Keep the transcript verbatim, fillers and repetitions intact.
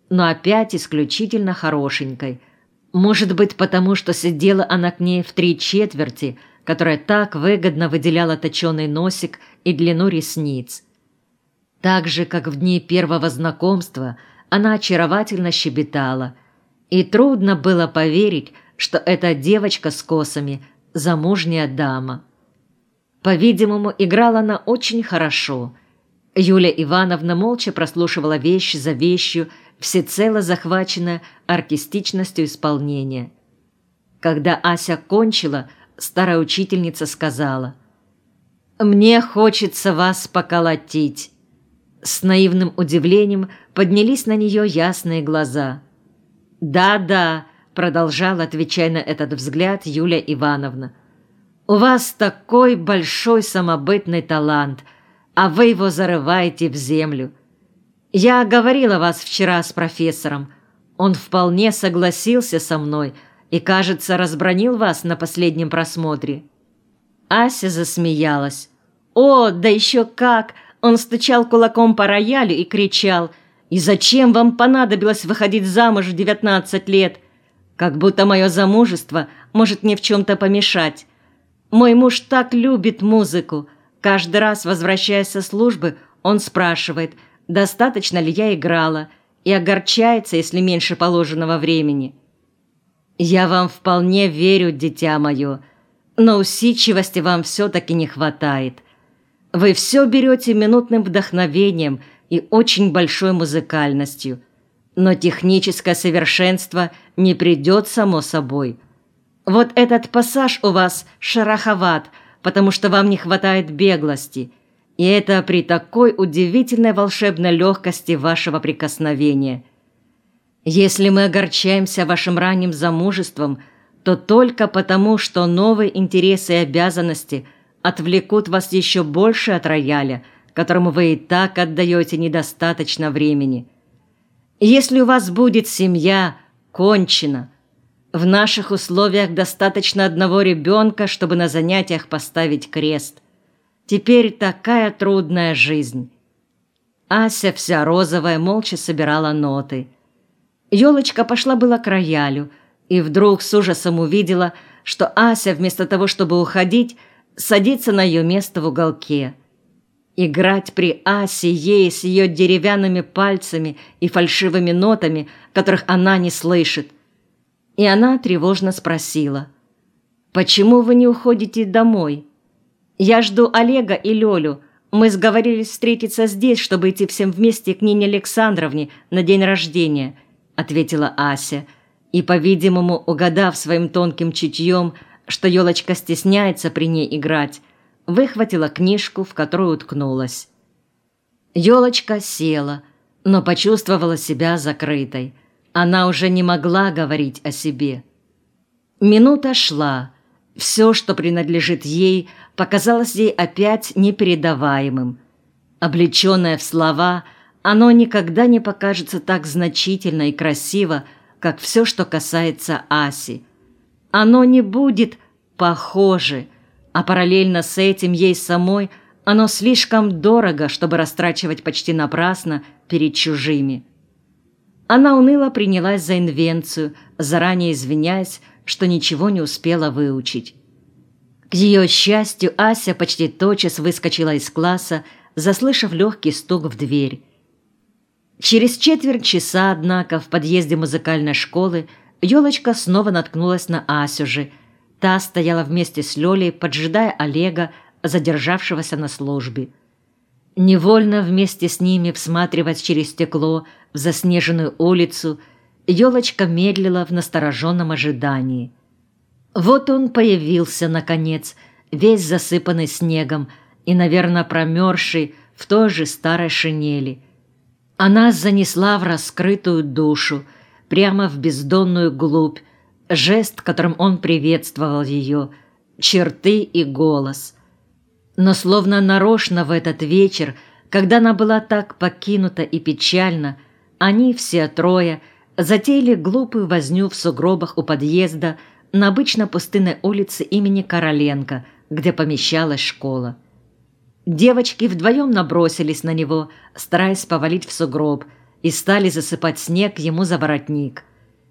но опять исключительно хорошенькой. Может быть, потому что сидела она к ней в три четверти, которая так выгодно выделяла точеный носик и длину ресниц. Так же, как в дни первого знакомства, она очаровательно щебетала, и трудно было поверить, что эта девочка с косами – замужняя дама. По-видимому, играла она очень хорошо. Юлия Ивановна молча прослушивала вещь за вещью, всецело захваченная артистичностью исполнения. Когда Ася кончила, старая учительница сказала: «Мне хочется вас поколотить». С наивным удивлением поднялись на нее ясные глаза. «Да-да», — продолжала, отвечая на этот взгляд, Юлия Ивановна, «у вас такой большой самобытный талант, а вы его зарываете в землю. Я говорила вас вчера с профессором. Он вполне согласился со мной и, кажется, разбранил вас на последнем просмотре». Ася засмеялась. «О, да еще как! Он стучал кулаком по роялю и кричал: «И зачем вам понадобилось выходить замуж в девятнадцать лет? Как будто мое замужество может мне в чем-то помешать. Мой муж так любит музыку. Каждый раз, возвращаясь со службы, он спрашивает, достаточно ли я играла, и огорчается, если меньше положенного времени. Я вам вполне верю, дитя мое, но усидчивости вам все-таки не хватает. Вы все берете минутным вдохновением и очень большой музыкальностью, но техническое совершенство не придет само собой. Вот этот пассаж у вас шероховат, потому что вам не хватает беглости, и это при такой удивительной волшебной легкости вашего прикосновения. Если мы огорчаемся вашим ранним замужеством, то только потому, что новые интересы и обязанности отвлекут вас еще больше от рояля, которому вы и так отдаете недостаточно времени. Если у вас будет семья, кончено. В наших условиях достаточно одного ребенка, чтобы на занятиях поставить крест. Теперь такая трудная жизнь». Ася, вся розовая, молча собирала ноты. Ёлочка пошла было к роялю, и вдруг с ужасом увидела, что Ася, вместо того, чтобы уходить, садится на ее место в уголке. Играть при Асе ей с ее деревянными пальцами и фальшивыми нотами, которых она не слышит. И она тревожно спросила: «Почему вы не уходите домой? Я жду Олега и Лёлю. Мы сговорились встретиться здесь, чтобы идти всем вместе к Нине Александровне на день рождения», — ответила Ася, и, по-видимому, угадав своим тонким чутьем, что Ёлочка стесняется при ней играть, выхватила книжку, в которую уткнулась. Ёлочка села, но почувствовала себя закрытой. Она уже не могла говорить о себе. Минута шла. Все, что принадлежит ей, показалось ей опять непередаваемым. Облеченное в слова, оно никогда не покажется так значительно и красиво, как все, что касается Аси. Оно не будет похоже, а параллельно с этим ей самой оно слишком дорого, чтобы растрачивать почти напрасно перед чужими. Она уныло принялась за инвенцию, заранее извиняясь, что ничего не успела выучить. К ее счастью, Ася почти тотчас выскочила из класса, заслышав легкий стук в дверь. Через четверть часа, однако, в подъезде музыкальной школы Ёлочка снова наткнулась на Асю же. Та стояла вместе с Лёлей, поджидая Олега, задержавшегося на службе. Невольно вместе с ними, всматриваясь через стекло в заснеженную улицу, Ёлочка медлила в настороженном ожидании. Вот он появился, наконец, весь засыпанный снегом и, наверное, промерзший в той же старой шинели. Она занесла в раскрытую душу, прямо в бездонную глубь, жест, которым он приветствовал ее, черты и голос. Но словно нарочно в этот вечер, когда она была так покинута и печальна, они все трое затеяли глупую возню в сугробах у подъезда на обычно пустынной улице имени Короленко, где помещалась школа. Девочки вдвоем набросились на него, стараясь повалить в сугроб, и стали засыпать снег ему за воротник.